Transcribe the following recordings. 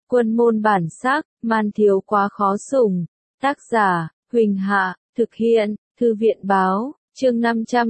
Quân môn bản sắc, man thiếu quá khó sủng. Tác giả, Huỳnh Hạ, thực hiện, Thư viện báo, chương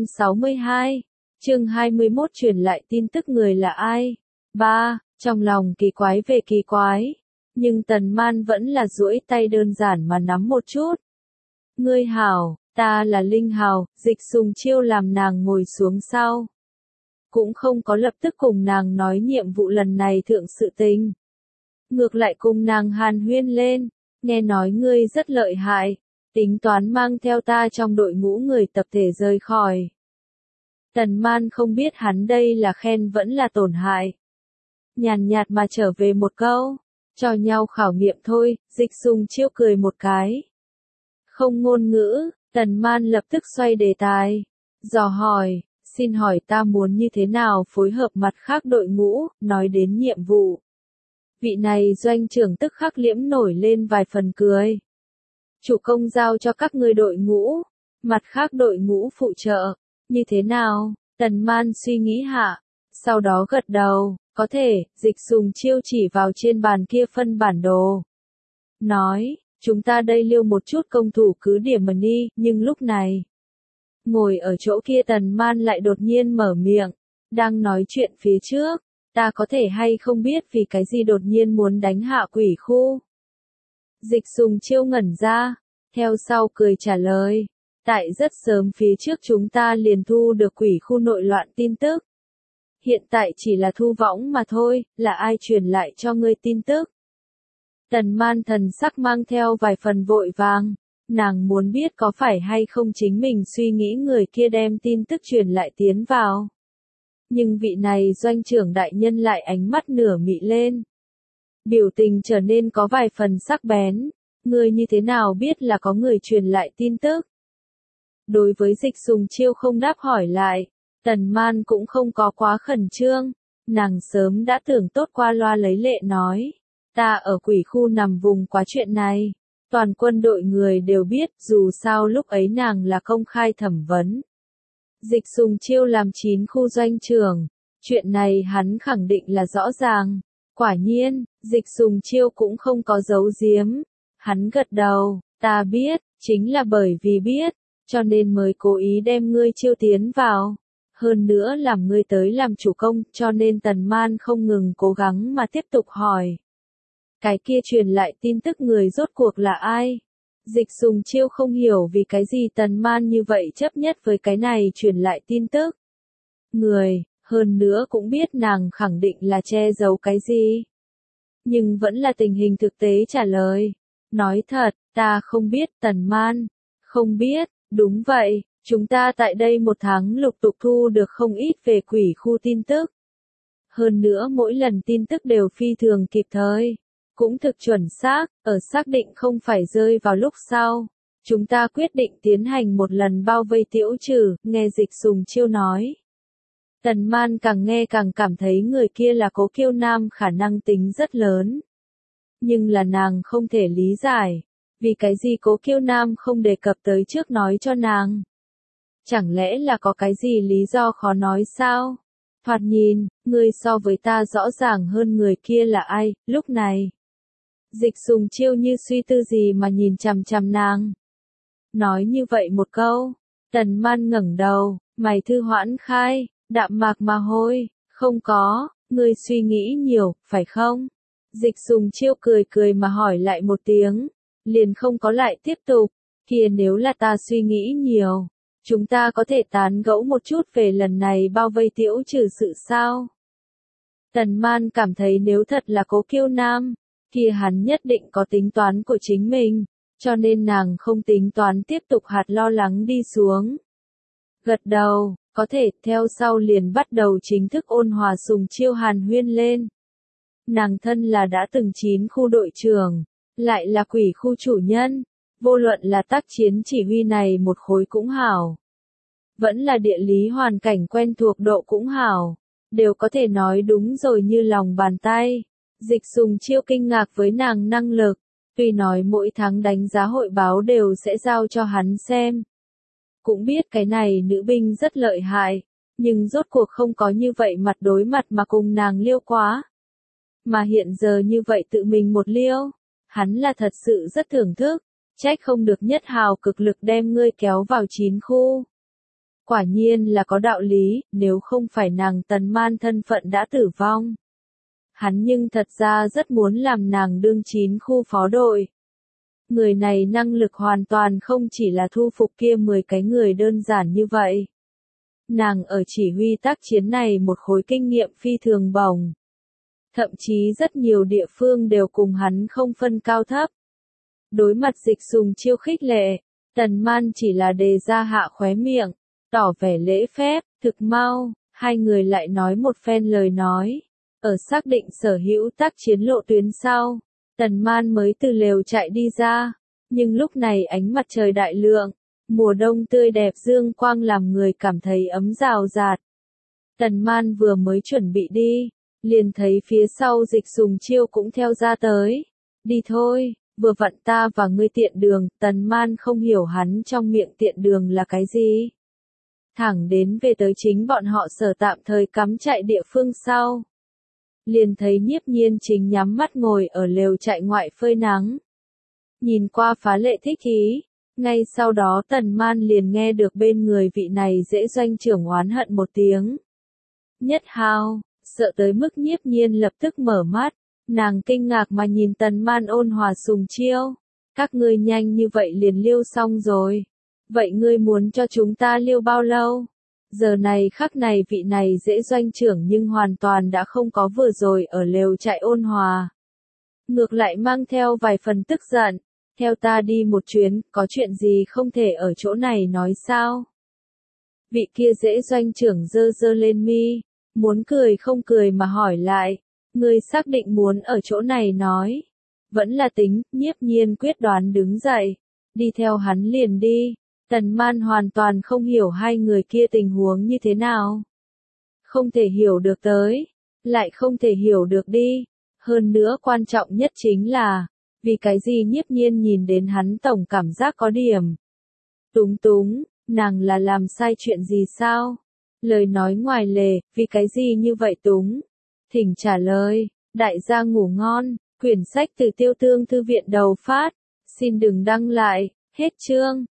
562, chương 21 truyền lại tin tức người là ai. 3. Trong lòng kỳ quái về kỳ quái, nhưng Tần Man vẫn là duỗi tay đơn giản mà nắm một chút. Ngươi hảo, ta là Linh Hào, Dịch Sùng Chiêu làm nàng ngồi xuống sau. Cũng không có lập tức cùng nàng nói nhiệm vụ lần này thượng sự tình. Ngược lại cùng nàng hàn huyên lên, nghe nói ngươi rất lợi hại, tính toán mang theo ta trong đội ngũ người tập thể rời khỏi. Tần Man không biết hắn đây là khen vẫn là tổn hại. Nhàn nhạt mà trở về một câu, cho nhau khảo nghiệm thôi. Dịch Sùng Chiêu cười một cái. Không ngôn ngữ, Tần Man lập tức xoay đề tài, dò hỏi, xin hỏi ta muốn như thế nào phối hợp mặt khác đội ngũ. Nói đến nhiệm vụ, vị này doanh trưởng tức khắc liễm nổi lên vài phần cười. Chủ công giao cho các ngươi đội ngũ, mặt khác đội ngũ phụ trợ, như thế nào? Tần Man suy nghĩ hạ, sau đó gật đầu, có thể. Dịch Sùng Chiêu chỉ vào trên bàn kia phân bản đồ, nói, chúng ta đây liêu một chút công thủ cứ điểm mà đi. Nhưng lúc này, ngồi ở chỗ kia Tần Man lại đột nhiên mở miệng, đang nói chuyện phía trước, ta có thể hay không biết vì cái gì đột nhiên muốn đánh hạ quỷ khu? Dịch Sùng Chiêu ngẩn ra, theo sau cười trả lời, tại rất sớm phía trước chúng ta liền thu được quỷ khu nội loạn tin tức. Hiện tại chỉ là thu võng mà thôi. Là ai truyền lại cho ngươi tin tức? Tần Man thần sắc mang theo vài phần vội vàng, nàng muốn biết có phải hay không chính mình suy nghĩ người kia đem tin tức truyền lại tiến vào. Nhưng vị này doanh trưởng đại nhân lại ánh mắt nửa mị lên, biểu tình trở nên có vài phần sắc bén. Ngươi như thế nào biết là có người truyền lại tin tức? Đối với Dịch Sùng Chiêu không đáp hỏi lại, Tần Man cũng không có quá khẩn trương, nàng sớm đã tưởng tốt qua loa lấy lệ nói, ta ở quỷ khu nằm vùng quá chuyện này, toàn quân đội người đều biết, dù sao lúc ấy nàng là công khai thẩm vấn. Dịch Sùng Chiêu làm 9 khu doanh trưởng, chuyện này hắn khẳng định là rõ ràng. Quả nhiên, Dịch Sùng Chiêu cũng không có giấu giếm, hắn gật đầu, ta biết, chính là bởi vì biết, cho nên mới cố ý đem ngươi chiêu tiến vào. Hơn nữa làm ngươi tới làm chủ công, cho nên Tần Man không ngừng cố gắng mà tiếp tục hỏi. Cái kia truyền lại tin tức người rốt cuộc là ai? Dịch Sùng Chiêu không hiểu vì cái gì Tần Man như vậy chấp nhất với cái này truyền lại tin tức. Người, hơn nữa cũng biết nàng khẳng định là che giấu cái gì. Nhưng vẫn là tình hình thực tế trả lời. Nói thật, ta không biết. Tần Man, không biết, đúng vậy. Chúng ta tại đây một tháng lục tục thu được không ít về quỷ khu tin tức. Hơn nữa mỗi lần tin tức đều phi thường kịp thời, cũng thực chuẩn xác, ở xác định không phải rơi vào lúc sau. Chúng ta quyết định tiến hành một lần bao vây Tiễu Trừ. Nghe Dịch Sùng Chiêu nói, Tần Man càng nghe càng cảm thấy người kia là Cố Kiêu Nam khả năng tính rất lớn. Nhưng là nàng không thể lý giải, vì cái gì Cố Kiêu Nam không đề cập tới trước nói cho nàng. Chẳng lẽ là có cái gì lý do khó nói sao? Thoạt nhìn, ngươi so với ta rõ ràng hơn người kia là ai. Lúc này, Dịch Sùng Chiêu như suy tư gì mà nhìn chằm chằm nàng. Nói như vậy một câu, Tần Man ngẩng đầu, mày thư hoãn khai, đạm mạc mà hôi, không có, ngươi suy nghĩ nhiều, phải không? Dịch Sùng Chiêu cười cười mà hỏi lại một tiếng, liền không có lại tiếp tục, kia nếu là ta suy nghĩ nhiều, chúng ta có thể tán gẫu một chút về lần này bao vây Tiễu Trừ sự sao? Tần Man cảm thấy nếu thật là Cố Kiêu Nam, kia hắn nhất định có tính toán của chính mình, cho nên nàng không tính toán tiếp tục hạt lo lắng đi xuống. Gật đầu, có thể. Theo sau liền bắt đầu chính thức ôn hòa Sùng Chiêu hàn huyên lên. Nàng thân là đã từng 9 khu đội trưởng, lại là quỷ khu chủ nhân, vô luận là tác chiến chỉ huy này một khối cũng hảo, vẫn là địa lý hoàn cảnh quen thuộc độ cũng hảo, đều có thể nói đúng rồi như lòng bàn tay. Dịch Sùng Chiêu kinh ngạc với nàng năng lực, tuy nói mỗi tháng đánh giá hội báo đều sẽ giao cho hắn xem. Cũng biết cái này nữ binh rất lợi hại, nhưng rốt cuộc không có như vậy mặt đối mặt mà cùng nàng liêu quá. mà hiện giờ như vậy tự mình một liêu, hắn là thật sự rất thưởng thức, trách không được Nhất Hào cực lực đem ngươi kéo vào 9 khu. Quả nhiên là có đạo lý, nếu không phải nàng Tần Man thân phận đã tử vong. Hắn nhưng thật ra rất muốn làm nàng đương 9 khu phó đội. Người này năng lực hoàn toàn không chỉ là thu phục kia 10 cái người đơn giản như vậy. Nàng ở chỉ huy tác chiến này một khối kinh nghiệm phi thường bổng. Thậm chí rất nhiều địa phương đều cùng hắn không phân cao thấp. Đối mặt Dịch Sùng Chiêu khích lệ, Tần Man chỉ là đề ra hạ khóe miệng, tỏ vẻ lễ phép, thực mau, hai người lại nói một phen lời nói. Ở xác định sở hữu tác chiến lộ tuyến sau, Tần Man mới từ lều chạy đi ra, nhưng lúc này ánh mặt trời đại lượng, mùa đông tươi đẹp dương quang làm người cảm thấy ấm rào rạt. Tần Man vừa mới chuẩn bị đi, liền thấy phía sau Dịch Sùng Chiêu cũng theo ra tới. Đi thôi, vừa vặn ta và ngươi tiện đường. Tần Man không hiểu hắn trong miệng tiện đường là cái gì. Thẳng đến về tới chính bọn họ sở tạm thời cắm trại địa phương sau. Liền thấy Nhiếp Nhiên chính nhắm mắt ngồi ở lều trại ngoại phơi nắng. Nhìn qua phá lệ thích ý, ngay sau đó Tần Man liền nghe được bên người vị này dễ doanh trưởng oán hận một tiếng. Nhất Hào, sợ tới mức Nhiếp Nhiên lập tức mở mắt, nàng kinh ngạc mà nhìn Tần Man ôn hòa Sùng Chiêu. Các ngươi nhanh như vậy liền liêu xong rồi. Vậy ngươi muốn cho chúng ta liêu bao lâu? Giờ này khắc này vị này dễ doanh trưởng nhưng hoàn toàn đã không có vừa rồi ở lều trại ôn hòa. Ngược lại mang theo vài phần tức giận. Theo ta đi một chuyến, có chuyện gì không thể ở chỗ này nói sao? Vị kia dễ doanh trưởng giơ giơ lên mi, muốn cười không cười mà hỏi lại. Ngươi xác định muốn ở chỗ này nói. Vẫn là tính, Nhiếp Nhiên quyết đoán đứng dậy. Đi theo hắn liền đi. Tần Man hoàn toàn không hiểu hai người kia tình huống như thế nào. Không thể hiểu được tới. Lại không thể hiểu được đi. Hơn nữa quan trọng nhất chính là, vì cái gì Nhiếp Nhiên nhìn đến hắn tổng cảm giác có điểm túng túng, nàng là làm sai chuyện gì sao? Lời nói ngoài lề, vì cái gì như vậy túng? Thỉnh trả lời, đại gia ngủ ngon, quyển sách từ Tiêu Tương Thư viện đầu phát, xin đừng đăng lại, hết chương.